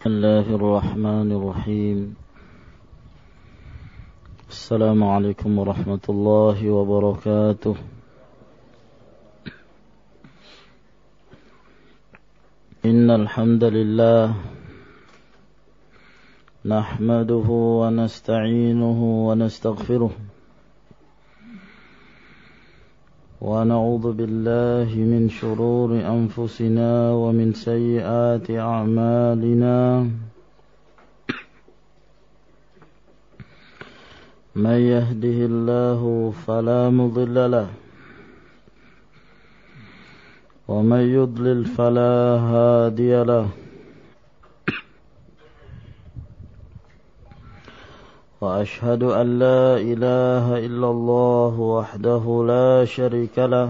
بسم الله الرحمن الرحيم. السلام عليكم ورحمة الله وبركاته. إن الحمد لله نحمده ونستعينه ونستغفره ونعوذ بالله من شرور أنفسنا ومن سيئات أعمالنا من يهده الله فلا مضل له ومن يضلل فلا هادي له وأشهد أن لا إله إلا الله وحده لا شريك له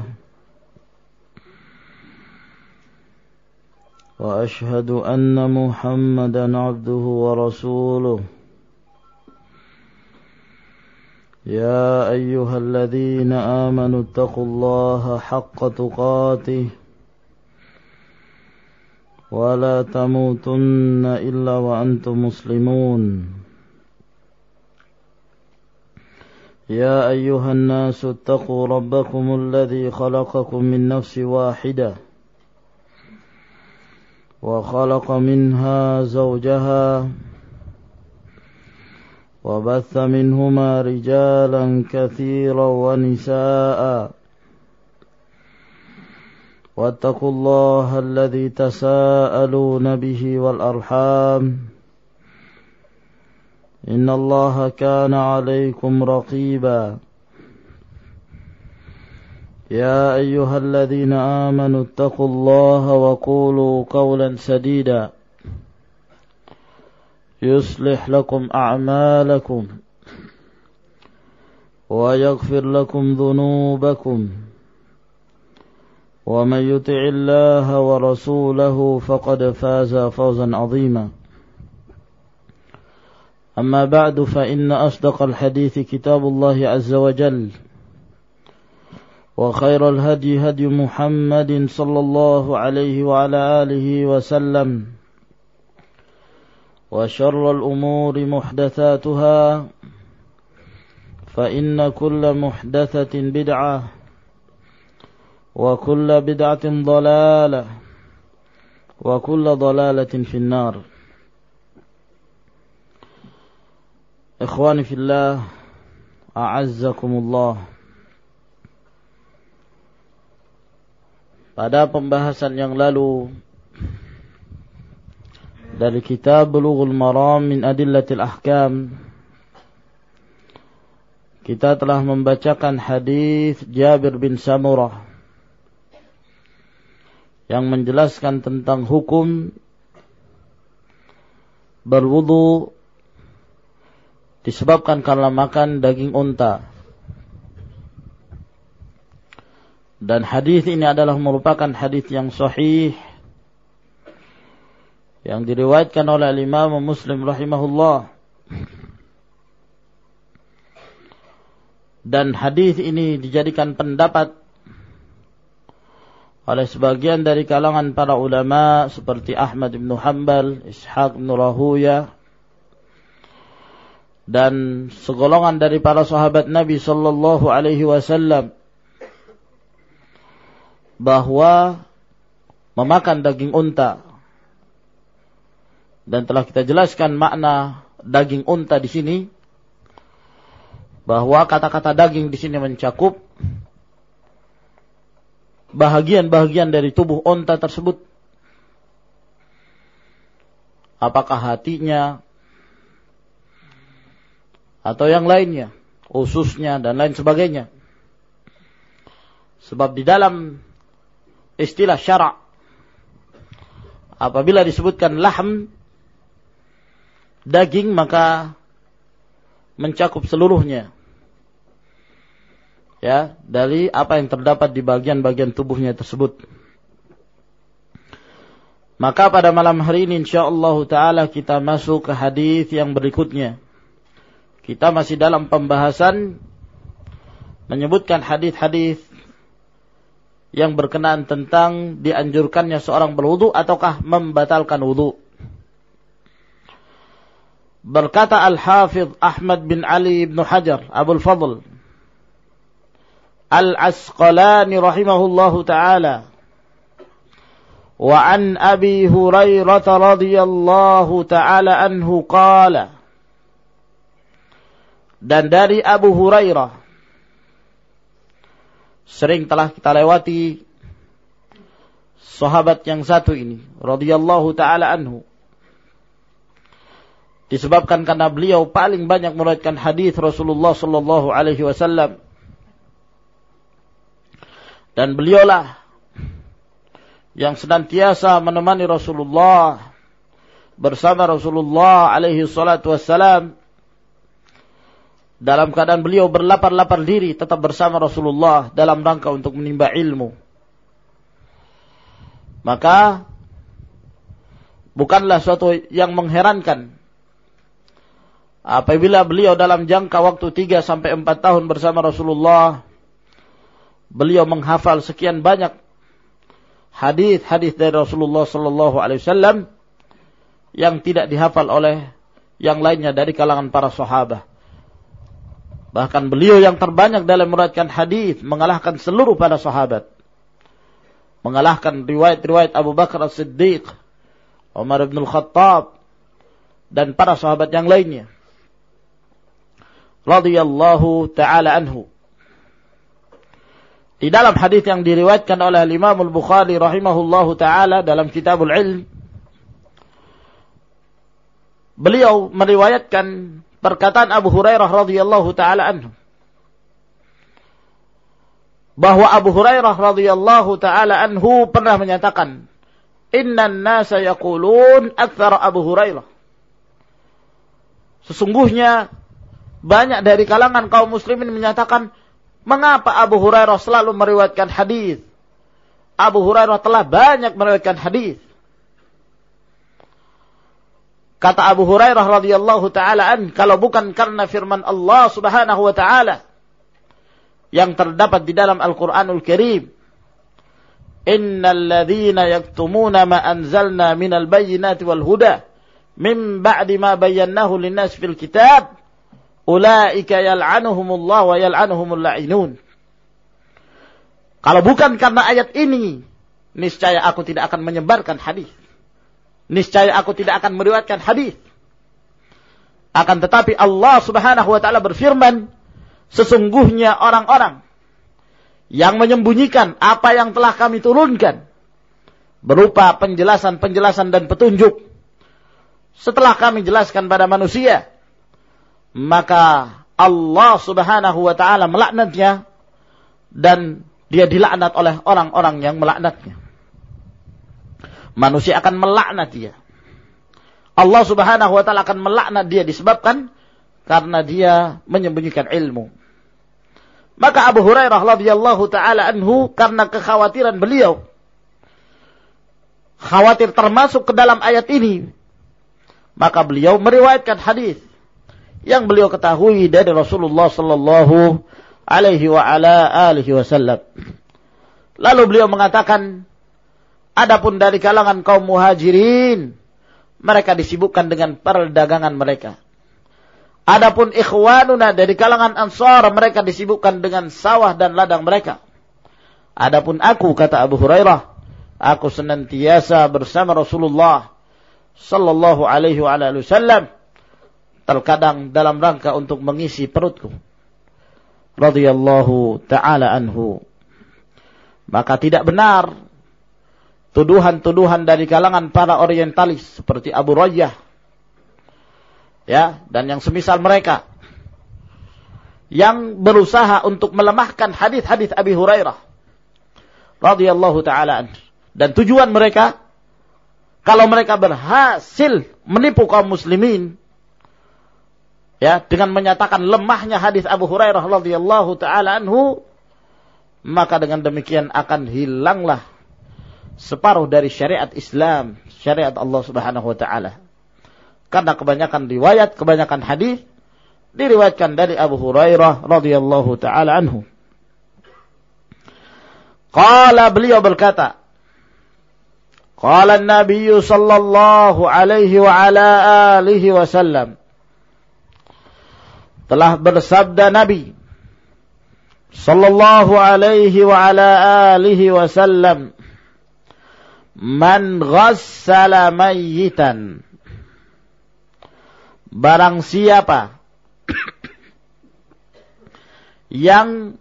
وأشهد أن محمدا عبده ورسوله يا أيها الذين آمنوا اتقوا الله حق تقاته ولا تموتن إلا وأنتم مسلمون يا أيها الناس اتقوا ربكم الذي خلقكم من نفس واحدة وخلق منها زوجها وبث منهما رجالا كثيرا ونساء واتقوا الله الذي تساءلون به والأرحام إن الله كان عليكم رقيبا يا أيها الذين آمنوا اتقوا الله وقولوا قولا سديدا يصلح لكم أعمالكم ويغفر لكم ذنوبكم ومن يطع الله ورسوله فقد فاز فوزا عظيما أما بعد فإن أصدق الحديث كتاب الله عز وجل وخير الهدي هدي محمد صلى الله عليه وعلى آله وسلم وشر الأمور محدثاتها فإن كل محدثة بدعة وكل بدعة ضلالة وكل ضلالة في النار. Ikhwani fillah, a'azzakumullah. Pada pembahasan yang lalu dari kitab Bulughul Maram min Adillatil Ahkam, kita telah membacakan hadis Jabir bin Samurah yang menjelaskan tentang hukum berwudu disebabkan karena makan daging unta. Dan hadis ini adalah merupakan hadis yang sahih yang diriwayatkan oleh Imam Muslim rahimahullah. Dan hadis ini dijadikan pendapat oleh sebagian dari kalangan para ulama seperti Ahmad bin Hanbal, Ishaq bin Rahuyah, dan segolongan dari para sahabat Nabi sallallahu alaihi wasallam, bahwa memakan daging unta, dan telah kita jelaskan makna daging unta di sini, bahwa kata-kata daging di sini mencakup bahagian-bahagian dari tubuh unta tersebut, apakah hatinya atau yang lainnya, ususnya dan lain sebagainya. Sebab di dalam istilah syara' apabila disebutkan lahm, daging, maka mencakup seluruhnya, ya, dari apa yang terdapat di bagian-bagian tubuhnya tersebut. Maka pada malam hari ini insyaallah taala kita masuk ke hadis yang berikutnya. Kita masih dalam pembahasan menyebutkan hadis-hadis yang berkenaan tentang dianjurkannya seorang berwudu ataukah membatalkan wudu. Berkata Al-Hafidh Ahmad bin Ali bin Hajar Abul Fadl Al-Asqalani rahimahullahu ta'ala, wa an Abi Hurairah radhiyallahu ta'ala anhu qala, dan dari Abu Hurairah, sering telah kita lewati sahabat yang satu ini radhiyallahu ta'ala anhu, disebabkan karena beliau paling banyak meriwayatkan hadis Rasulullah sallallahu alaihi wasallam, dan beliaulah yang senantiasa menemani Rasulullah, bersama Rasulullah alaihi salatu wassalam, dalam keadaan beliau berlapar-lapar diri tetap bersama Rasulullah dalam rangka untuk menimba ilmu. Maka bukanlah suatu yang mengherankan apabila beliau dalam jangka waktu 3 sampai 4 tahun bersama Rasulullah, beliau menghafal sekian banyak hadis-hadis dari Rasulullah sallallahu alaihi wasallam yang tidak dihafal oleh yang lainnya dari kalangan para sahabat. Bahkan beliau yang terbanyak dalam meriwayatkan hadis, mengalahkan seluruh para sahabat, mengalahkan riwayat-riwayat Abu Bakar As-Siddiq, Umar bin Al-Khattab, dan para sahabat yang lainnya radhiyallahu ta'ala anhu. Di dalam hadis yang diriwayatkan oleh Imam Al-Bukhari rahimahullahu ta'ala dalam Kitabul Ilm, beliau meriwayatkan perkataan Abu Hurairah radhiyallahu ta'ala anhu, bahwa Abu Hurairah radhiyallahu ta'ala anhu pernah menyatakan, innan nasa yaqulun aktsara Abu Hurairah, sesungguhnya banyak dari kalangan kaum muslimin menyatakan, mengapa Abu Hurairah selalu meriwayatkan hadis? Abu Hurairah telah banyak meriwayatkan hadis. Kata Abu Hurairah radhiyallahu ta'ala an, kalau bukan karena firman Allah subhanahu wa ta'ala yang terdapat di dalam Al-Quranul Karim, innal ladzina yaktumuna ma anzalna minal bayyinati wal huda min ba'di ma bayyanahu linnas fil kitab ulaika yal'anuhumullah wa yal'anuhumul la'inun. Kalau bukan karena ayat ini, niscaya aku tidak akan menyebarkan hadis. Niscaya aku tidak akan meriwayatkan hadis. Akan tetapi Allah Subhanahu wa taala berfirman, sesungguhnya orang-orang yang menyembunyikan apa yang telah kami turunkan berupa penjelasan-penjelasan dan petunjuk setelah kami jelaskan pada manusia, maka Allah Subhanahu wa ta'ala melaknatnya dan dia dilaknat oleh orang-orang yang melaknatnya. Manusia akan melaknat dia. Allah Subhanahu wa ta'ala akan melaknat dia disebabkan karena dia menyembunyikan ilmu. Maka Abu Hurairah radhiyallahu ta'ala anhu, karena kekhawatiran beliau, khawatir termasuk ke dalam ayat ini, maka beliau meriwayatkan hadis yang beliau ketahui dari Rasulullah sallallahu alaihi wa ala alihi wasallam. Lalu beliau mengatakan, adapun dari kalangan kaum muhajirin, mereka disibukkan dengan perdagangan mereka. Adapun ikhwanuna dari kalangan ansar, mereka disibukkan dengan sawah dan ladang mereka. Adapun aku, kata Abu Hurairah, aku senantiasa bersama Rasulullah sallallahu alaihi wa alihi wasallam, terkadang dalam rangka untuk mengisi perutku. Radhiyallahu ta'ala anhu. Maka tidak benar tuduhan-tuduhan dari kalangan para orientalis seperti Abu Rayyah, ya, dan yang semisal mereka, yang berusaha untuk melemahkan hadis-hadis Abi Hurairah radhiyallahu ta'ala anhu. Dan tujuan mereka, kalau mereka berhasil menipu kaum muslimin, ya, dengan menyatakan lemahnya hadis Abu Hurairah radhiyallahu ta'ala anhu, maka dengan demikian akan hilanglah separuh dari syariat Islam, syariat Allah Subhanahu wa ta'ala. Karena kebanyakan riwayat, kebanyakan hadis diriwayatkan dari Abu Hurairah radhiyallahu ta'ala anhu. Qala, beliau berkata, qala an-nabiy sallallahu alaihi wa ala alihi wasallam, telah bersabda Nabi sallallahu alaihi wa ala alihi wasallam, man ghassala mayyitan, barang siapa yang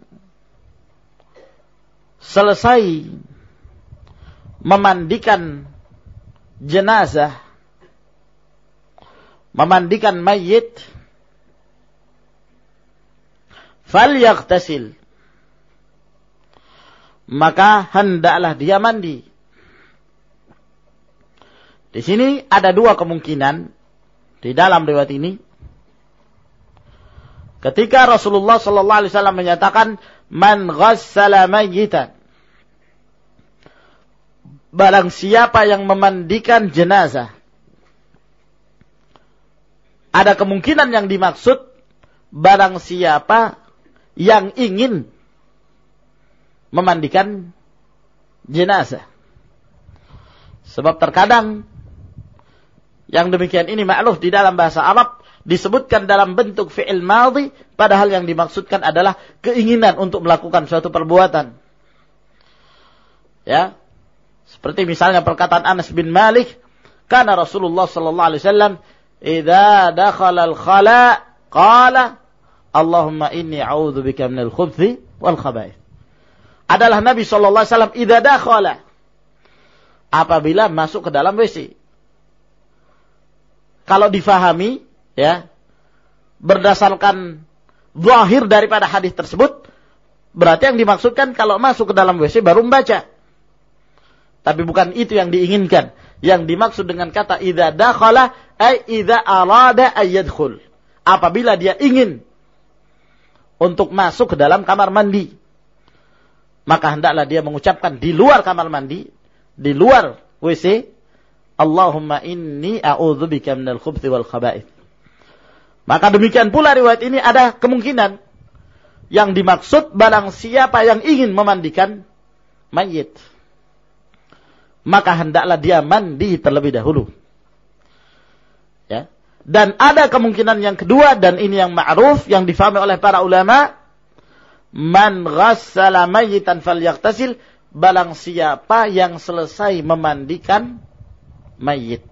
selesai memandikan jenazah, memandikan mayit, falyaghtasil, maka hendaklah dia mandi. Di sini ada dua kemungkinan di dalam riwayat ini. Ketika Rasulullah sallallahu alaihi wasallam menyatakan man ghassala mayyitan, barang siapa yang memandikan jenazah, ada kemungkinan yang dimaksud barang siapa yang ingin memandikan jenazah. Sebab terkadang yang demikian ini ma'ruf di dalam bahasa Arab disebutkan dalam bentuk fi'il madhi, padahal yang dimaksudkan adalah keinginan untuk melakukan suatu perbuatan. Ya. Seperti misalnya perkataan Anas bin Malik, kana Rasulullah sallallahu alaihi wasallam idza dakhala al-khala qala Allahumma inni a'udzubika minal khubuthi wal khaba'ith. Adalah Nabi sallallahu alaihi wasallam idza dakhala, apabila masuk ke dalam WC. Kalau difahami, ya, berdasarkan zahir daripada hadis tersebut, berarti yang dimaksudkan kalau masuk ke dalam WC baru membaca. Tapi bukan itu yang diinginkan. Yang dimaksud dengan kata idza dakhala ay idza arada ay yadkhul, apabila dia ingin untuk masuk ke dalam kamar mandi, maka hendaklah dia mengucapkan di luar kamar mandi, di luar WC, Allahumma inni a'udzubika minal khubuthi wal khaba'ith. Maka demikian pula riwayat ini ada kemungkinan yang dimaksud barang siapa yang ingin memandikan mayit, maka hendaklah dia mandi terlebih dahulu. Ya. Dan ada kemungkinan yang kedua, dan ini yang ma'ruf, yang difahami oleh para ulama, man ghassala mayyitan falyaghtasil, barang siapa yang selesai memandikan mayit,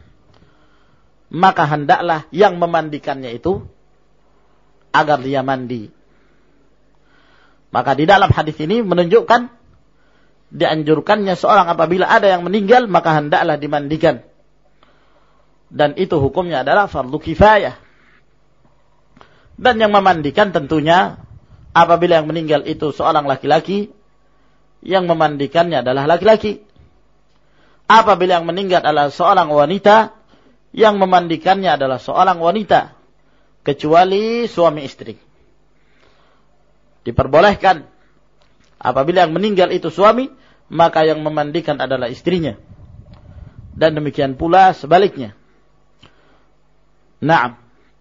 maka hendaklah yang memandikannya itu agar dia mandi. Maka di dalam hadis ini menunjukkan dianjurkannya seorang apabila ada yang meninggal maka hendaklah dimandikan. Dan itu hukumnya adalah fardu kifayah. Dan yang memandikan tentunya apabila yang meninggal itu seorang laki-laki, yang memandikannya adalah laki-laki. Apabila yang meninggal adalah seorang wanita, yang memandikannya adalah seorang wanita, kecuali suami istri. Diperbolehkan apabila yang meninggal itu suami, maka yang memandikan adalah istrinya. Dan demikian pula sebaliknya. Naam.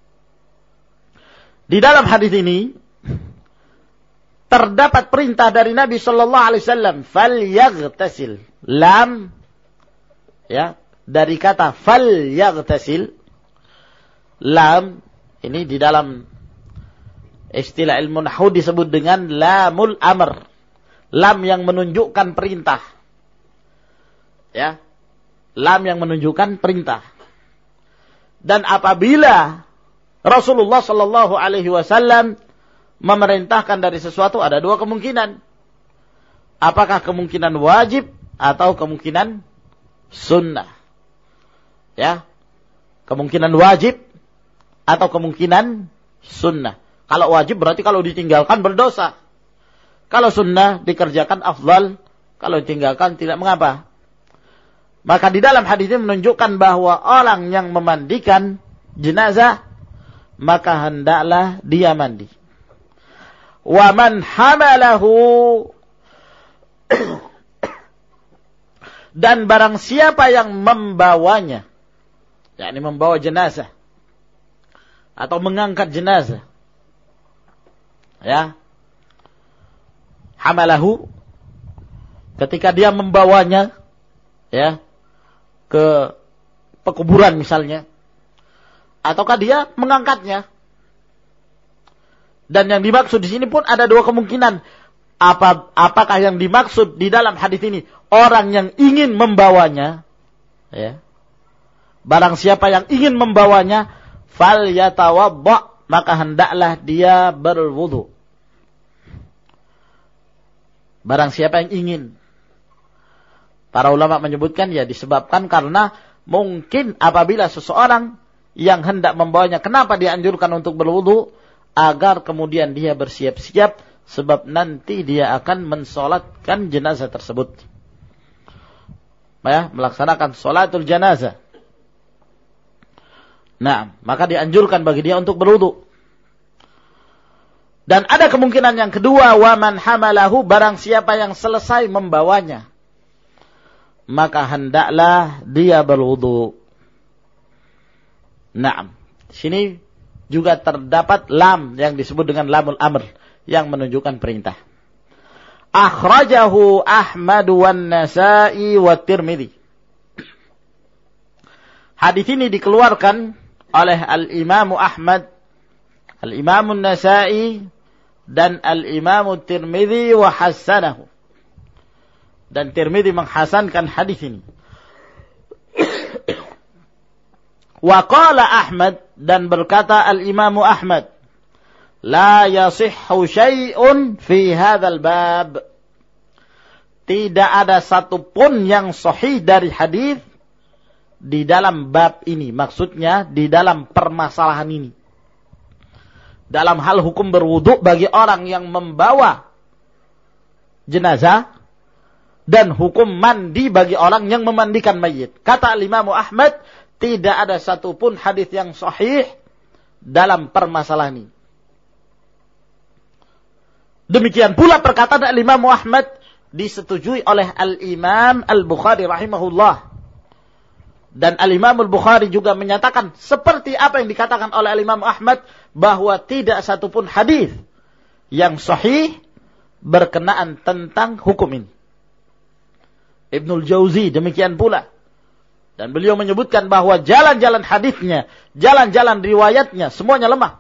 Di dalam hadis ini terdapat perintah dari Nabi sallallahu alaihi wasallam, falyaghtasil. Lam, ya, dari kata falyaghtasil. Lam ini di dalam istilah ilmu nahwu disebut dengan lamul amr. Lam yang menunjukkan perintah. Ya. Lam yang menunjukkan perintah. Dan apabila Rasulullah sallallahu alaihi wasallam memerintahkan dari sesuatu, ada dua kemungkinan. Apakah kemungkinan wajib atau kemungkinan sunnah? Ya. Kemungkinan wajib atau kemungkinan sunnah. Kalau wajib berarti kalau ditinggalkan berdosa. Kalau sunnah dikerjakan afdal, kalau ditinggalkan tidak mengapa. Maka di dalam hadis ini menunjukkan bahwa orang yang memandikan jenazah maka hendaklah dia mandi. Wa man hamalahu, dan barang siapa yang membawanya, yakni membawa jenazah atau mengangkat jenazah, ya, hamalahu, ketika dia membawanya, ya, ke pekuburan misalnya, ataukah dia mengangkatnya, Dan yang dimaksud di sini pun ada dua kemungkinan. Apakah yang dimaksud di dalam hadis ini orang yang ingin membawanya, ya. Barang siapa yang ingin membawanya, falyatawadda, maka hendaklah dia berwudu. Barang siapa yang ingin. Para ulama menyebutkan ya disebabkan karena mungkin apabila seseorang yang hendak membawanya, kenapa dianjurkan untuk berwudu? Agar kemudian dia bersiap-siap, sebab nanti dia akan mensolatkan jenazah tersebut. Ya, melaksanakan sholatul jenazah. Nah, maka dianjurkan bagi dia untuk berwudu. Dan ada kemungkinan yang kedua, wa man hamalahu, barang siapa yang selesai membawanya, maka hendaklah dia berwudu. Nah, di sini juga terdapat lam yang disebut dengan lamul amr yang menunjukkan perintah. Akhrajahu Ahmad wan Nasa'i wa Tirmidzi. Hadis ini dikeluarkan oleh Al-Imam Ahmad, Al-Imam Nasa'i dan Al-Imam Tirmidzi wa hasanahu. Dan Tirmidzi menghasankan hadis ini. Wa qala Ahmad, dan berkata Al-Imam Ahmad, la yasihhu syai'un fi hadzal bab. Tidak ada satupun yang sahih dari hadis di dalam bab ini. Maksudnya di dalam permasalahan ini. Dalam hal hukum berwudu bagi orang yang membawa jenazah dan hukum mandi bagi orang yang memandikan mayit. Kata Imam Ahmad, tidak ada satupun hadis yang sahih dalam permasalahan ini. Demikian pula perkataan Imam Ahmad disetujui oleh Al-Imam Al-Bukhari rahimahullah. Dan Al-Imam Al-Bukhari juga menyatakan seperti apa yang dikatakan oleh Al-Imam Ahmad, bahwa tidak satupun hadis yang sahih berkenaan tentang hukum ini. Ibnul Jauzi demikian pula. Dan beliau menyebutkan bahwa jalan-jalan hadisnya, jalan-jalan riwayatnya semuanya lemah.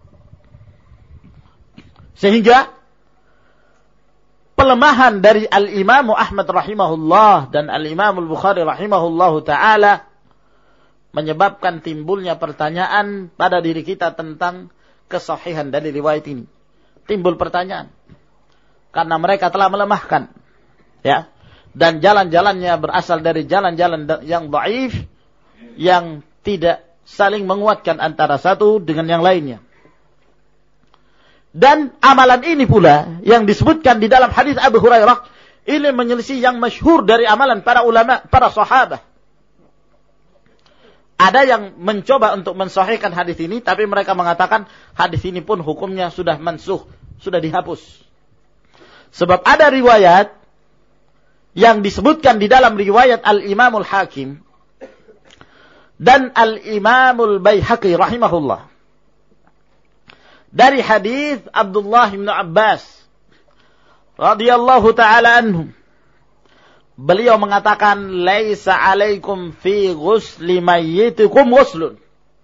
Sehingga pelemahan dari Al-Imam Ahmad rahimahullah dan Al-Imam Al-Bukhari rahimahullahu ta'ala menyebabkan timbulnya pertanyaan pada diri kita tentang kesahihan dari riwayat ini. Timbul pertanyaan. Karena mereka telah melemahkan. Ya. Dan jalan-jalannya berasal dari jalan-jalan yang dhaif, yang tidak saling menguatkan antara satu dengan yang lainnya. Dan amalan ini pula yang disebutkan di dalam hadis Abu Hurairah, ini menyelisih yang masyhur dari amalan para ulama, para sahabat. Ada yang mencoba untuk mensahihkan hadis ini, tapi mereka mengatakan hadis ini pun hukumnya sudah mansukh, sudah dihapus. Sebab ada riwayat yang disebutkan di dalam riwayat Al-Imamul Hakim dan Al-Imamul Baihaqi rahimahullah. Dari hadis Abdullah bin Abbas radhiyallahu ta'ala anhum. Beliau mengatakan, laisa alaikum fi ghusli mayyitikum ghuslun.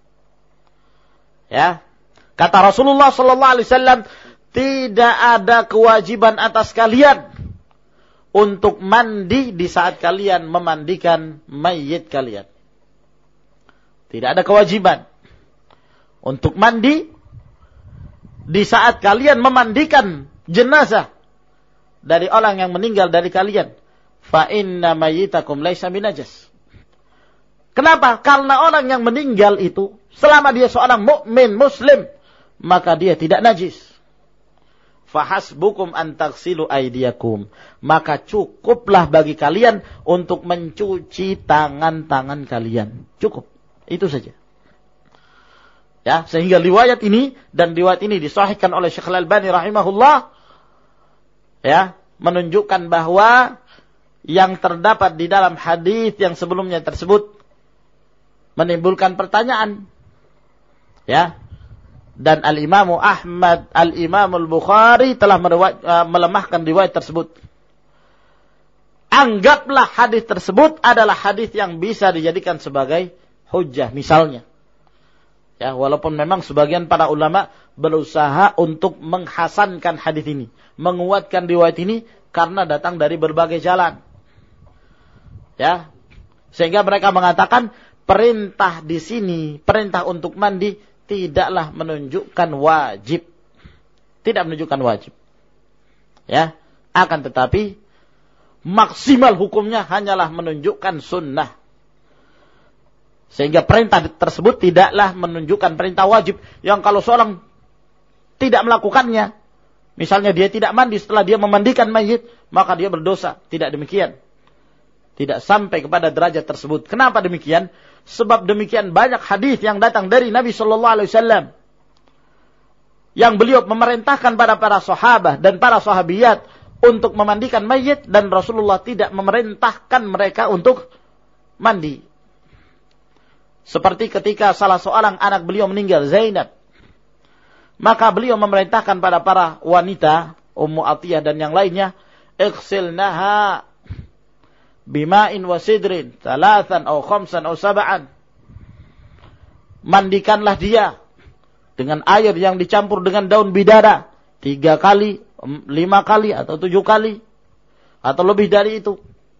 Ya. Kata Rasulullah sallallahu alaihi wasallam, tidak ada kewajiban atas kalian untuk mandi di saat kalian memandikan mayit kalian. Tidak ada kewajiban untuk mandi di saat kalian memandikan jenazah dari orang yang meninggal dari kalian. Fa inna mayyitakum laisa binajas. Kenapa? Karena orang yang meninggal itu, selama dia seorang mukmin muslim, maka dia tidak najis. Fahasbukum an taghsilu aydiyakum. Maka cukuplah bagi kalian untuk mencuci tangan-tangan kalian. Cukup. Itu saja. Ya, sehingga riwayat ini dan riwayat ini disahihkan oleh Syekh Al-Albani rahimahullah, ya, menunjukkan bahwa yang terdapat di dalam hadis yang sebelumnya tersebut menimbulkan pertanyaan. Ya. Dan Al-Imam Ahmad, Al-Imam Al-Bukhari telah melemahkan riwayat tersebut. Anggaplah hadis tersebut adalah hadis yang bisa dijadikan sebagai hujjah misalnya. Ya, walaupun memang sebagian para ulama berusaha untuk menghasankan hadis ini, menguatkan riwayat ini karena datang dari berbagai jalan. Ya. Sehingga mereka mengatakan perintah di sini, perintah untuk mandi tidaklah menunjukkan wajib. Tidak menunjukkan wajib. Ya, akan tetapi maksimal hukumnya hanyalah menunjukkan sunnah. Sehingga perintah tersebut tidaklah menunjukkan perintah wajib yang kalau seorang tidak melakukannya, misalnya dia tidak mandi setelah dia memandikan mayit, maka dia berdosa. Tidak demikian. Tidak sampai kepada derajat tersebut. Kenapa demikian? Sebab demikian banyak hadis yang datang dari Nabi sallallahu alaihi wasallam yang beliau memerintahkan pada para sahabat dan para sahabiyat untuk memandikan mayit dan Rasulullah tidak memerintahkan mereka untuk mandi. Seperti ketika salah seorang anak beliau meninggal, Zainab. Maka beliau memerintahkan pada para wanita, Ummu Atiyah dan yang lainnya, ighsilnaha bima'in wa sidrin, 3 atau 5 atau 7. Mandikanlah dia dengan air yang dicampur dengan daun bidara 3 kali, 5 kali atau 7 kali atau lebih dari itu.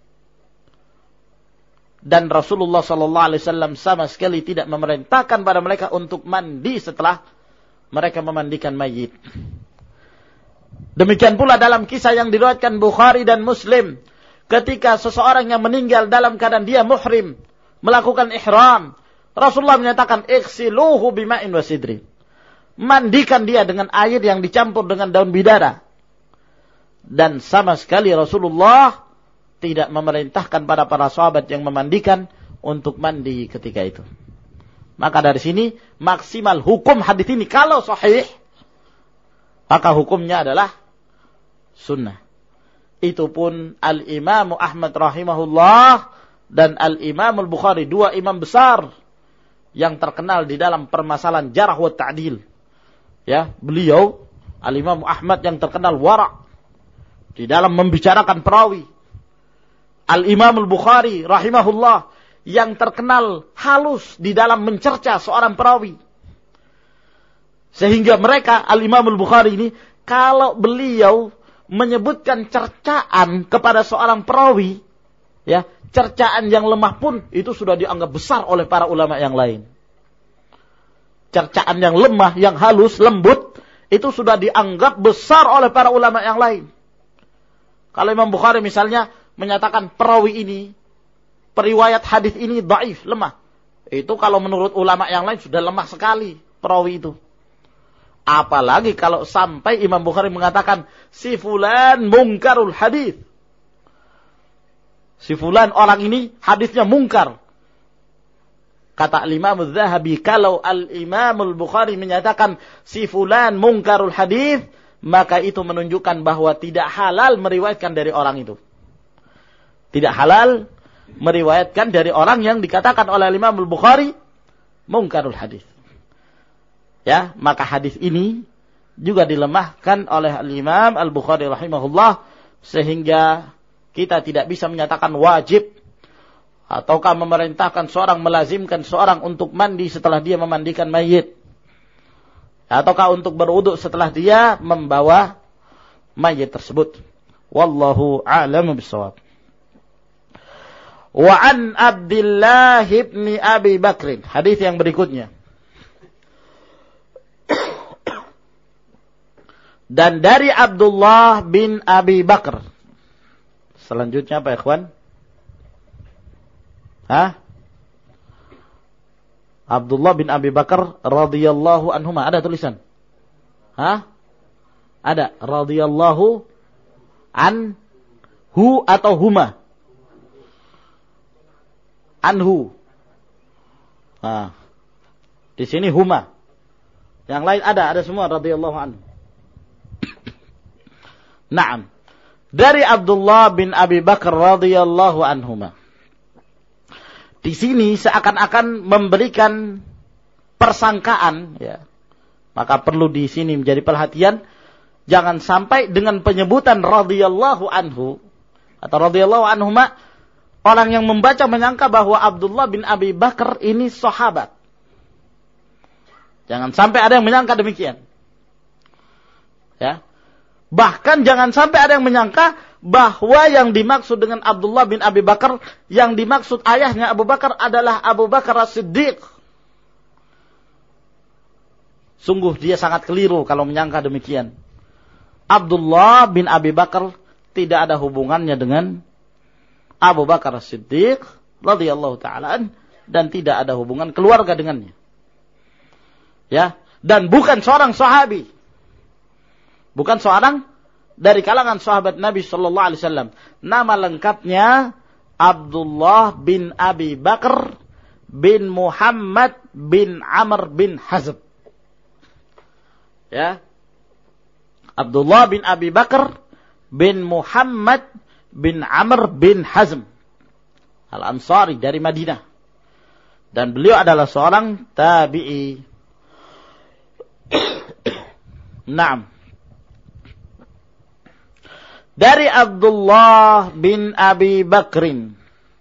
Dan Rasulullah sallallahu alaihi wasallam sama sekali tidak memerintahkan pada mereka untuk mandi setelah mereka memandikan mayit. Demikian pula dalam kisah yang diriwayatkan Bukhari dan Muslim, ketika seseorang yang meninggal dalam keadaan dia muhrim, melakukan ihram, Rasulullah menyatakan ighsiluhu bima'in wa sidrin. Mandikan dia dengan air yang dicampur dengan daun bidara. Dan sama sekali Rasulullah tidak memerintahkan pada para sahabat yang memandikan untuk mandi ketika itu. Maka dari sini maksimal hukum hadis ini kalau sahih, maka hukumnya adalah sunnah. Itu pun Al-Imam Ahmad rahimahullah dan Al-Imam Al-Bukhari, 2 imam besar yang terkenal di dalam permasalahan jarh wa ta'dil. Ya, beliau Al-Imam Ahmad yang terkenal wara' di dalam membicarakan perawi. Al-Imam Al-Bukhari rahimahullah yang terkenal halus di dalam mencerca seorang perawi. Sehingga mereka, Al-Imam Al-Bukhari ini, kalau beliau menyebutkan cercaan kepada seorang perawi, ya, cercaan yang lemah pun itu sudah dianggap besar oleh para ulama yang lain. Cercaan yang lemah, yang halus, lembut, itu sudah dianggap besar oleh para ulama yang lain. Kalau Imam Bukhari misalnya menyatakan perawi ini, periwayat hadis ini dhaif, lemah. Itu kalau menurut ulama yang lain sudah lemah sekali perawi itu. Apalagi kalau sampai Imam Bukhari mengatakan si fulan mungkarul hadis. Si fulan orang ini hadisnya mungkar. Kata Imam Az-Zahabi, kalau Al-Imam Al-Bukhari menyatakan si fulan mungkarul hadis, maka itu menunjukkan bahwa tidak halal meriwayatkan dari orang itu. Tidak halal meriwayatkan dari orang yang dikatakan oleh Imam Al-Bukhari mungkarul hadis. Ya, maka hadis ini juga dilemahkan oleh Imam Al-Bukhari rahimahullah sehingga kita tidak bisa menyatakan wajib ataukah memerintahkan seorang melazimkan seorang untuk mandi setelah dia memandikan mayit ataukah untuk berwudu setelah dia membawa mayit tersebut. Wallahu a'lamu bissawab. Wa an Abdullah bin Abi Bakr, hadis yang berikutnya. Dan dari Abdullah bin Abi Bakr. Selanjutnya apa, ikhwan? Abdullah bin Abi Bakr radhiyallahu anhuma, ada tulisan? Ada radhiyallahu anhu atau huma? Anhu. Di sini huma. Yang lain ada semua radhiyallahu anhu. Naam. Dari Abdullah bin Abi Bakar radhiyallahu anhuma. Di sini seakan-akan memberikan persangkaan, ya. Maka perlu di sini menjadi perhatian, jangan sampai dengan penyebutan radhiyallahu anhu atau radhiyallahu anhuma orang yang membaca menyangka bahwa Abdullah bin Abi Bakar ini sahabat. Jangan sampai ada yang menyangka demikian. Ya. Bahkan jangan sampai ada yang menyangka bahwa yang dimaksud dengan Abdullah bin Abi Bakar, yang dimaksud ayahnya Abu Bakar adalah Abu Bakar As-Siddiq. Sungguh dia sangat keliru kalau menyangka demikian. Abdullah bin Abi Bakar tidak ada hubungannya dengan Abu Bakar As-Siddiq radhiyallahu ta'ala dan tidak ada hubungan keluarga dengannya. Ya, dan bukan seorang sahabi. Bukan seorang dari kalangan sahabat Nabi sallallahu alaihi wasallam. Nama lengkapnya Abdullah bin Abi Bakar bin Muhammad bin Amr bin Hazm. Ya. Abdullah bin Abi Bakar bin Muhammad bin Amr bin Hazm Al-Ansari dari Madinah. Dan beliau adalah seorang tabi'i. Naam. Dari Abdullah bin Abi Bakrin.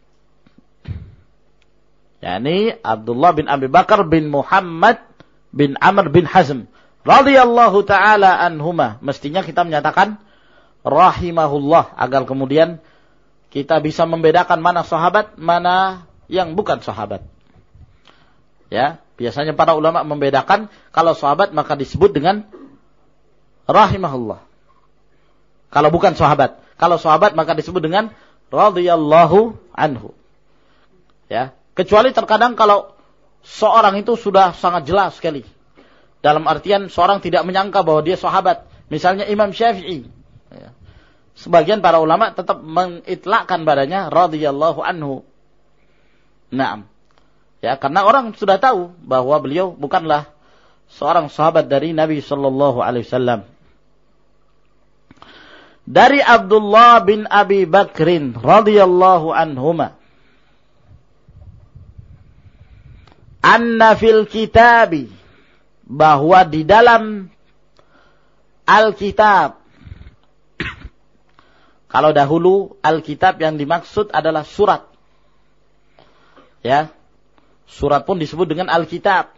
Yani Abdullah bin Abi Bakar bin Muhammad bin Amr bin Hazm radhiyallahu ta'ala anhuma. Mestinya kita menyatakan rahimahullah agar kemudian kita bisa membedakan mana sahabat, mana yang bukan sahabat. Ya, biasanya para ulama membedakan kalau sahabat maka disebut dengan rahimahullah. Kalau bukan sahabat, kalau sahabat maka disebut dengan radhiyallahu anhu. Ya, kecuali terkadang kalau seorang itu sudah sangat jelas sekali. Dalam artian seorang tidak menyangka bahwa dia sahabat. Misalnya Imam Syafi'i. Ya. Sebagian para ulama tetap mengitlakkan badannya radhiyallahu anhu. Naam. Ya, karena orang sudah tahu bahwa beliau bukanlah seorang sahabat dari Nabi sallallahu alaihi wasallam. Dari Abdullah bin Abi Bakrin radhiyallahu anhuma. Anna fil kitabi, bahwa di dalam Alkitab. Kalau dahulu Alkitab yang dimaksud adalah surat. Ya. Surat pun disebut dengan Alkitab.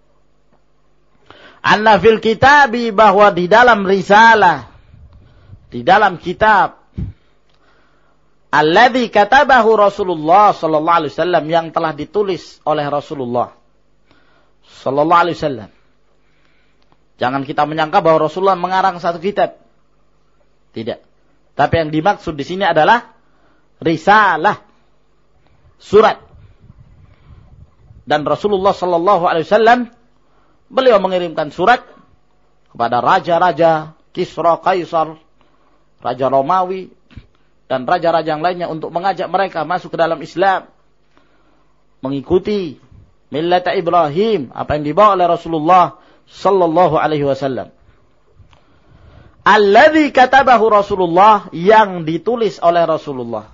Anna fil kitabi, bahwa di dalam risalah, di dalam kitab alladzi katabahu Rasulullah sallallahu alaihi wasallam, yang telah ditulis oleh Rasulullah sallallahu alaihi wasallam. Jangan kita menyangka bahwa Rasulullah mengarang satu kitab. Tidak. Tapi yang dimaksud di sini adalah risalah, surat. Dan Rasulullah sallallahu alaihi wasallam beliau mengirimkan surat kepada raja-raja Kisra, Kaisar, Raja Romawi, dan raja-raja yang lainnya untuk mengajak mereka masuk ke dalam Islam. Mengikuti millata Ibrahim, apa yang dibawa oleh Rasulullah sallallahu alaihi wasallam. Alladzi katabahu Rasulullah, yang ditulis oleh Rasulullah.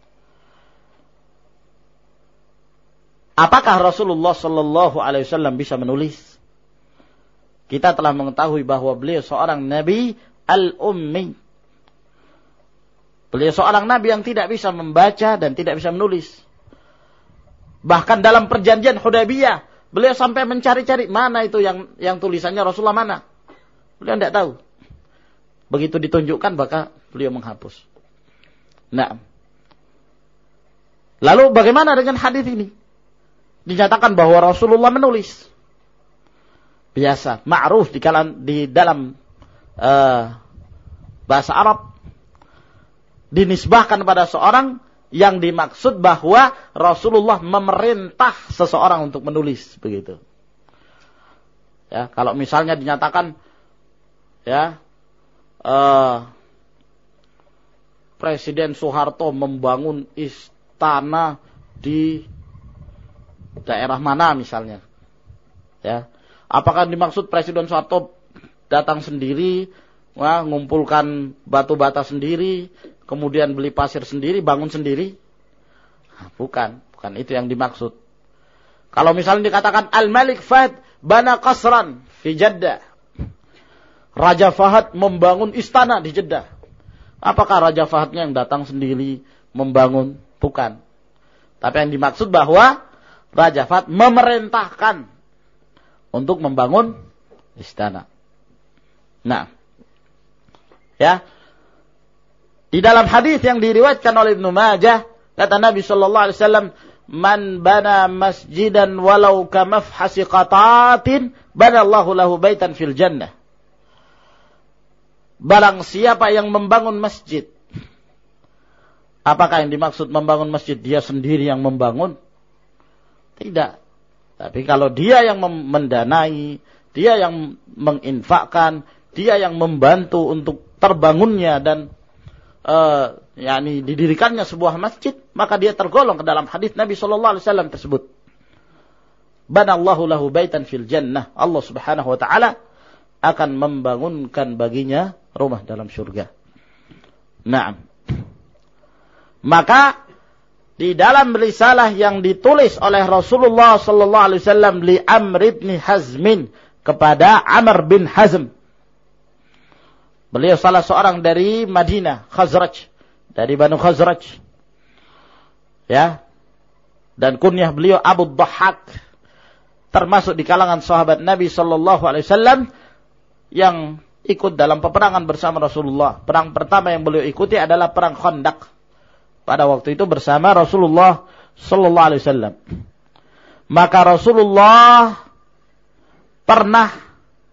Apakah Rasulullah sallallahu alaihi wasallam bisa menulis? Kita telah mengetahui bahwa beliau seorang nabi al-ummi. Beliau seorang nabi yang tidak bisa membaca dan tidak bisa menulis. Bahkan dalam perjanjian Hudaybiyah, beliau sampai mencari-cari mana itu yang tulisannya Rasulullah mana. Beliau tidak tahu. Begitu ditunjukkan maka beliau menghapus. Nah. Lalu bagaimana dengan hadis ini? Dinyatakan bahwa Rasulullah menulis. Biasa, ma'ruf di dalam bahasa Arab. Dinisbahkan pada seorang yang dimaksud bahwa Rasulullah memerintah seseorang untuk menulis, begitu. Ya, kalau misalnya dinyatakan ya Presiden Soeharto membangun istana di daerah mana misalnya. Ya. Apakah dimaksud Presiden Soeharto datang sendiri, ngumpulkan batu bata sendiri, kemudian beli pasir sendiri, bangun sendiri? Bukan itu yang dimaksud. Kalau misalnya dikatakan Al-Malik Fahd bana qasran fi Jeddah. Raja Fahd membangun istana di Jeddah. Apakah Raja Fahadnya yang datang sendiri membangun? Bukan. Tapi yang dimaksud bahwa Raja Fahd memerintahkan untuk membangun istana. Nah, ya. Di dalam hadis yang diriwayatkan oleh Ibnu Majah, kata Nabi sallallahu alaihi wasallam, "Man bana masjidan walau kamafhasi qatatin, banallahu lahu baitan fil jannah." Barang siapa yang membangun masjid. Apakah yang dimaksud membangun masjid dia sendiri yang membangun? Tidak. Tapi kalau dia yang mendanai, dia yang menginfakkan, dia yang membantu untuk terbangunnya dan didirikannya sebuah masjid, maka dia tergolong ke dalam hadis Nabi sallallahu alaihi wasallam tersebut. Banallahu lahu baitan fil jannah. Allah Subhanahu wa taala akan membangunkan baginya rumah dalam surga. Naam. Maka di dalam risalah yang ditulis oleh Rasulullah sallallahu alaihi wasallam li Amr bin Hazm kepada Amr bin Hazm. Beliau salah seorang dari Madinah, Khazraj, dari Banu Khazraj. Ya. Dan kunyah beliau Abu Dhahhak, termasuk di kalangan sahabat Nabi sallallahu alaihi wasallam yang ikut dalam peperangan bersama Rasulullah. Perang pertama yang beliau ikuti adalah perang Khandaq. Pada waktu itu bersama Rasulullah sallallahu alaihi wasallam. Maka Rasulullah pernah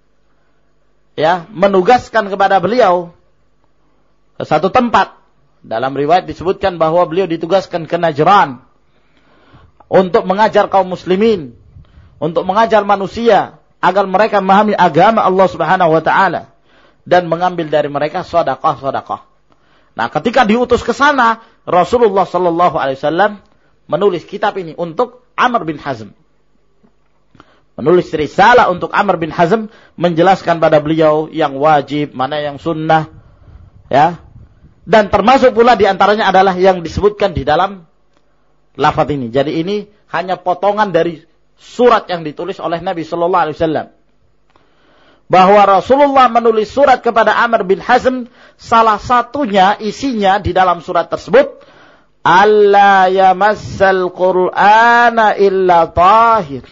menugaskan kepada beliau ke satu tempat. Dalam riwayat disebutkan bahwa beliau ditugaskan ke Najran untuk mengajar kaum muslimin, untuk mengajar manusia agar mereka memahami agama Allah Subhanahu wa taala dan mengambil dari mereka sedekah. Nah, ketika diutus ke sana, Rasulullah sallallahu alaihi wasallam menulis kitab ini untuk Amr bin Hazm. Menulis risalah untuk Amr bin Hazm, menjelaskan pada beliau yang wajib, mana yang sunnah, ya. Dan termasuk pula diantaranya adalah yang disebutkan di dalam lafaz ini. Jadi ini hanya potongan dari surat yang ditulis oleh Nabi sallallahu alaihi wasallam. Bahwa Rasulullah menulis surat kepada Amr bin Hazm, salah satunya isinya di dalam surat tersebut, "Alla yamassal Qur'ana illa tahir."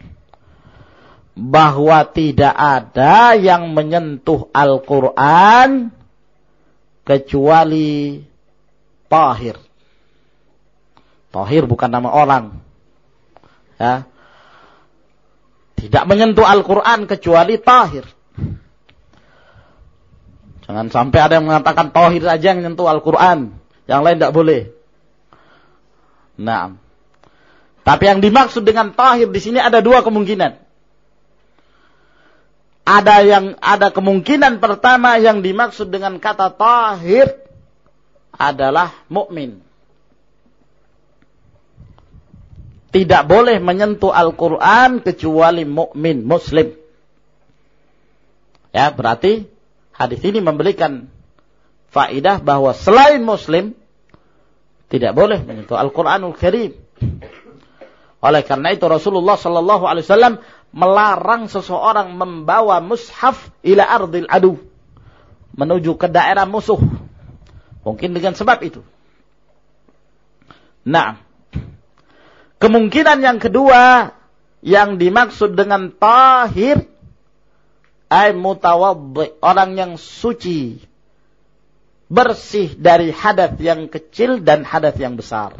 Bahwa tidak ada yang menyentuh Al-Quran kecuali tahir. Tahir bukan nama orang. Ya. Tidak menyentuh Al-Quran kecuali tahir. Jangan sampai ada yang mengatakan tahir saja yang menyentuh Al-Quran, yang lain tidak boleh. Nah, tapi yang dimaksud dengan tahir di sini ada dua kemungkinan. Ada kemungkinan pertama yang dimaksud dengan kata tahir adalah mukmin. Tidak boleh menyentuh Al-Quran kecuali mukmin, muslim. Ya, berarti hadis ini memberikan faedah bahwa selain muslim tidak boleh menyentuh Al-Quranul Karim. Oleh karena itu Rasulullah sallallahu alaihi wasallam melarang seseorang membawa mushaf ila ardil adu, menuju ke daerah musuh. Mungkin dengan sebab itu. Nah, kemungkinan yang kedua yang dimaksud dengan tahir ay mutawaddi, orang yang suci, bersih dari hadas yang kecil dan hadas yang besar.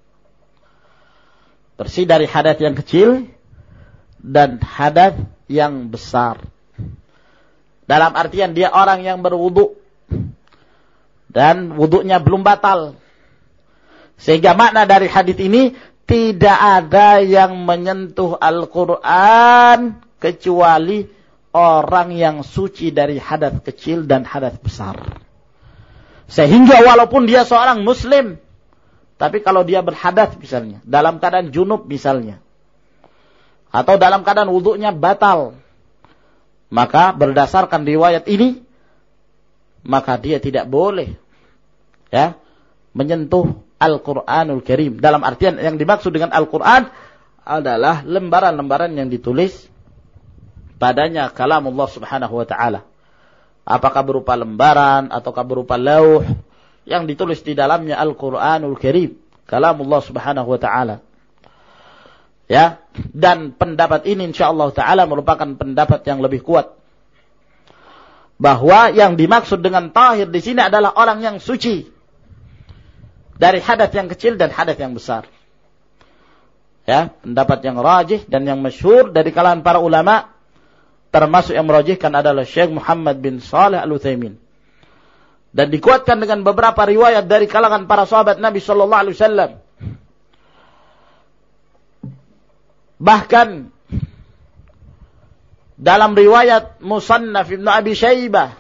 Bersih dari hadas yang kecil dan hadas yang besar. Dalam artian dia orang yang berwudu dan wudunya belum batal. Sehingga makna dari hadis ini, tidak ada yang menyentuh Al-Quran kecuali orang yang suci dari hadas kecil dan hadas besar. Sehingga walaupun dia seorang muslim, tapi kalau dia berhadas misalnya, dalam keadaan junub misalnya, atau dalam keadaan wudunya batal, maka berdasarkan riwayat ini, maka dia tidak boleh menyentuh Al-Quranul Karim. Dalam artian yang dimaksud dengan Al-Quran adalah lembaran-lembaran yang ditulis padanya kalamullah subhanahu wa ta'ala. Apakah berupa lembaran ataukah berupa lauh yang ditulis di dalamnya Al-Quranul Karim, kalamullah subhanahu wa ta'ala. Ya, dan pendapat ini insyaallah taala merupakan pendapat yang lebih kuat. Bahwa yang dimaksud dengan tahir di sini adalah orang yang suci dari hadas yang kecil dan hadas yang besar. Ya, pendapat yang rajih dan yang masyhur dari kalangan para ulama, termasuk yang merajihkan adalah Syekh Muhammad bin Shalih Al-Utsaimin. Dan dikuatkan dengan beberapa riwayat dari kalangan para sahabat Nabi sallallahu alaihi wasallam. Bahkan dalam riwayat Musannaf Ibnu Abi Syaibah,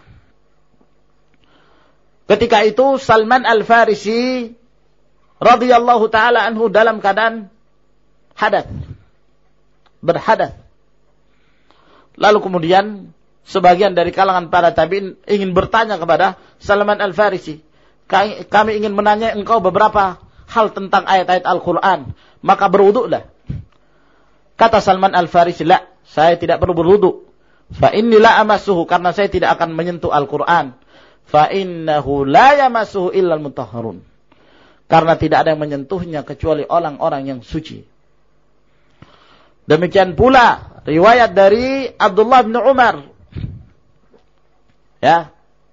ketika itu Salman Al-Farisi radhiyallahu taala anhu dalam keadaan hadas, berhadas. Lalu kemudian sebagian dari kalangan para tabi'in ingin bertanya kepada Salman Al-Farisi, kami ingin menanya engkau beberapa hal tentang ayat-ayat Al-Quran, maka berwuduklah. Kata Salman Al-Farisi, la, saya tidak perlu berwuduk. Fa inni la amassuhu, karena saya tidak akan menyentuh Al-Quran. Fa innahu la yamassuhu illa al-mutahharun, karena tidak ada yang menyentuhnya kecuali orang-orang yang suci. Demikian pula riwayat dari Abdullah bin Umar, ya,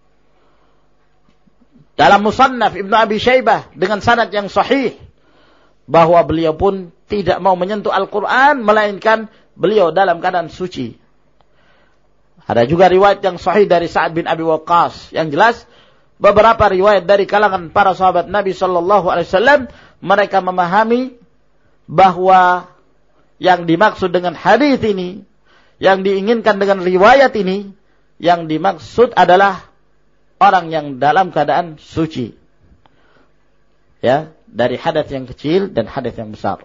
dalam Musannaf Ibnu Abi Syaibah dengan sanad yang sahih, bahwa beliau pun tidak mau menyentuh Al-Quran melainkan beliau dalam keadaan suci. Ada juga riwayat yang sahih dari Sa'ad bin Abi Waqqas. Yang jelas beberapa riwayat dari kalangan para sahabat Nabi sallallahu alaihi wasallam, mereka memahami bahwa yang dimaksud dengan hadis ini, yang diinginkan dengan riwayat ini, yang dimaksud adalah orang yang dalam keadaan suci, ya, dari hadas yang kecil dan hadas yang besar.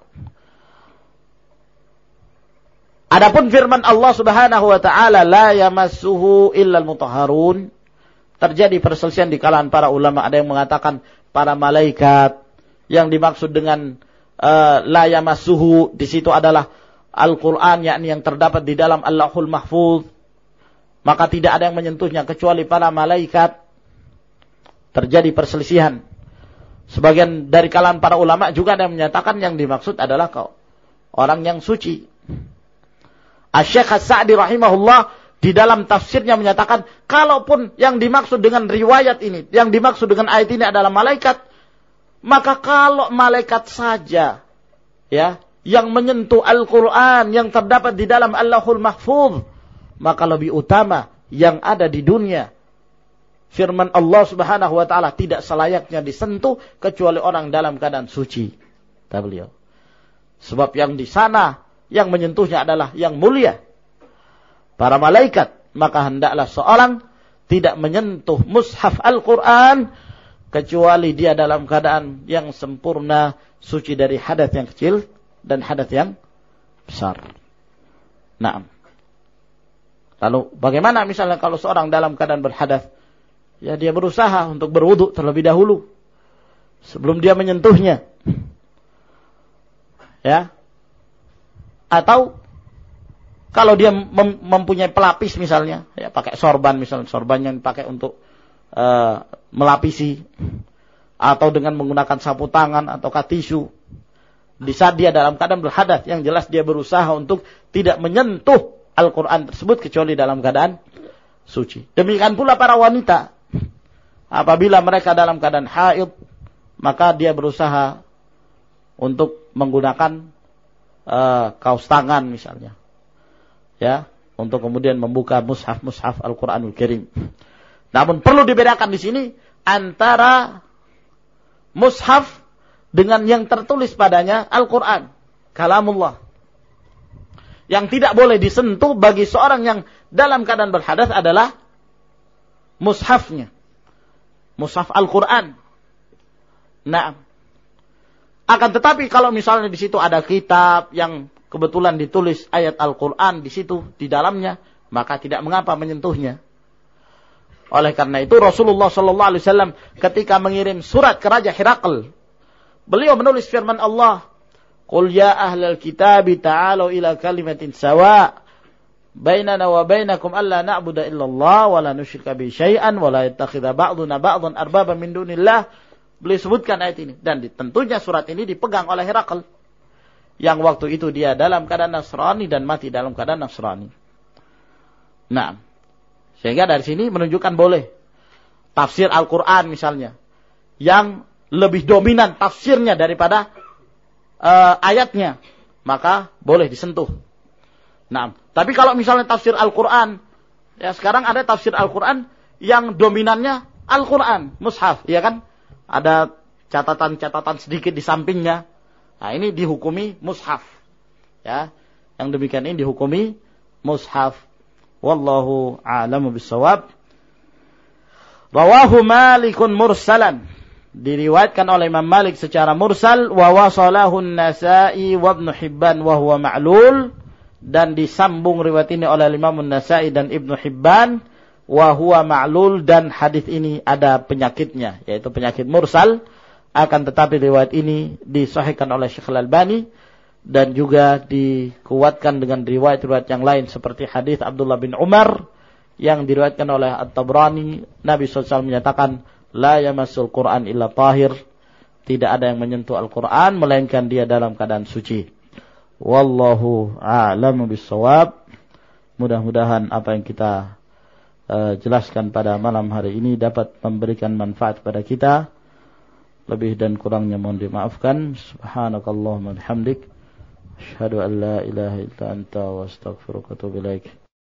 Adapun firman Allah Subhanahu wa taala, la yamassuhu illal mutahharun, terjadi perselisihan di kalangan para ulama. Ada yang mengatakan para malaikat, yang dimaksud dengan la yamassuhu di situ adalah Al-Quran, yakni yang terdapat di dalam Allahul Mahfuz, maka tidak ada yang menyentuhnya kecuali para malaikat. Terjadi perselisihan. Sebagian dari kalangan para ulama juga ada yang menyatakan yang dimaksud adalah orang yang suci. Asy-Syaikh As-Sa'di rahimahullah di dalam tafsirnya menyatakan, kalaupun yang dimaksud dengan riwayat ini, yang dimaksud dengan ayat ini adalah malaikat, maka kalau malaikat saja, ya, yang menyentuh Al-Quran yang terdapat di dalam Allahul Mahfuz, maka lebih utama yang ada di dunia. Firman Allah Subhanahu wa taala tidak selayaknya disentuh kecuali orang dalam keadaan suci, kata beliau. Sebab yang di sana yang menyentuhnya adalah yang mulia, para malaikat, maka hendaklah seorang tidak menyentuh mushaf Al-Quran kecuali dia dalam keadaan yang sempurna, suci dari hadas yang kecil dan hadas yang besar. Naam. Lalu bagaimana misalnya kalau seorang dalam keadaan berhadas? Ya, dia berusaha untuk berwudu terlebih dahulu sebelum dia menyentuhnya. Ya. Atau kalau dia mempunyai pelapis misalnya, ya pakai sorban misalnya, sorban yang dipakai untuk melapisi, atau dengan menggunakan sapu tangan atau tisu. Di saat dia dalam keadaan berhadas, yang jelas dia berusaha untuk tidak menyentuh Al-Quran tersebut kecuali dalam keadaan suci. Demikian pula para wanita, apabila mereka dalam keadaan haid, maka dia berusaha untuk menggunakan kaos tangan misalnya, ya, untuk kemudian membuka mushaf Al-Quranul Karim. Namun perlu dibedakan di sini antara mushaf dengan yang tertulis padanya Al-Quran, kalamullah. Yang tidak boleh disentuh bagi seorang yang dalam keadaan berhadas adalah mushafnya, mushaf Al-Quran. Nah, akan tetapi kalau misalnya di situ ada kitab yang kebetulan ditulis ayat Al-Quran di situ di dalamnya, maka tidak mengapa menyentuhnya. Oleh karena itu Rasulullah sallallahu alaihi wasallam ketika mengirim surat ke Raja Hirakl, beliau menulis firman Allah, "Qul ya ahlal kitabi ta'alu ila kalimatin sawa' bainana wa bainakum alla na'budu illallah wa la nusyrika bihi syai'an wa la yattakhidha ba'duna ba'dhan arbaba min dunillah." Beliau sebutkan ayat ini, dan tentunya surat ini dipegang oleh Hirakl. yang waktu itu dia dalam keadaan Nasrani dan mati dalam keadaan Nasrani. Nah, sehingga dari sini menunjukkan boleh tafsir Al-Quran misalnya, yang lebih dominan tafsirnya daripada ayatnya, maka boleh disentuh. Nah, tapi kalau misalnya tafsir Al-Quran, ya sekarang ada tafsir Al-Quran yang dominannya Al-Quran, mushaf, ya kan? Ada catatan-catatan sedikit di sampingnya. Nah, ini dihukumi mushaf. Ya, yang demikian ini dihukumi mushaf. Wallahu a'lamu bissawab. Rawahu Malikun mursalan. Diriwayatkan oleh Imam Malik secara mursal, wa wasalahu An-Nasa'i wa Ibnu Hibban wa huwa ma'lul, dan disambung riwayat ini oleh Imam An-Nasa'i dan Ibnu Hibban, wa huwa ma'lul, dan hadis ini ada penyakitnya, yaitu penyakit mursal. Akan tetapi riwayat ini disahihkan oleh Syekh Al-Albani dan juga dikuatkan dengan riwayat-riwayat yang lain seperti hadis Abdullah bin Umar yang diriwayatkan oleh At-Tabrani. Nabi SAW menyatakan, la yamassul Qur'an illa tahir, tidak ada yang menyentuh Al-Quran melainkan dia dalam keadaan suci. Wallahu a'lamu bissawab. Mudah-mudahan apa yang kita jelaskan pada malam hari ini dapat memberikan manfaat pada kita. Lebih dan kurangnya mohon dimaafkan. Subhanakallahumma bihamdik, asyhadu an la ilaha illa anta wa astaghfiruka wa atubu ilaik.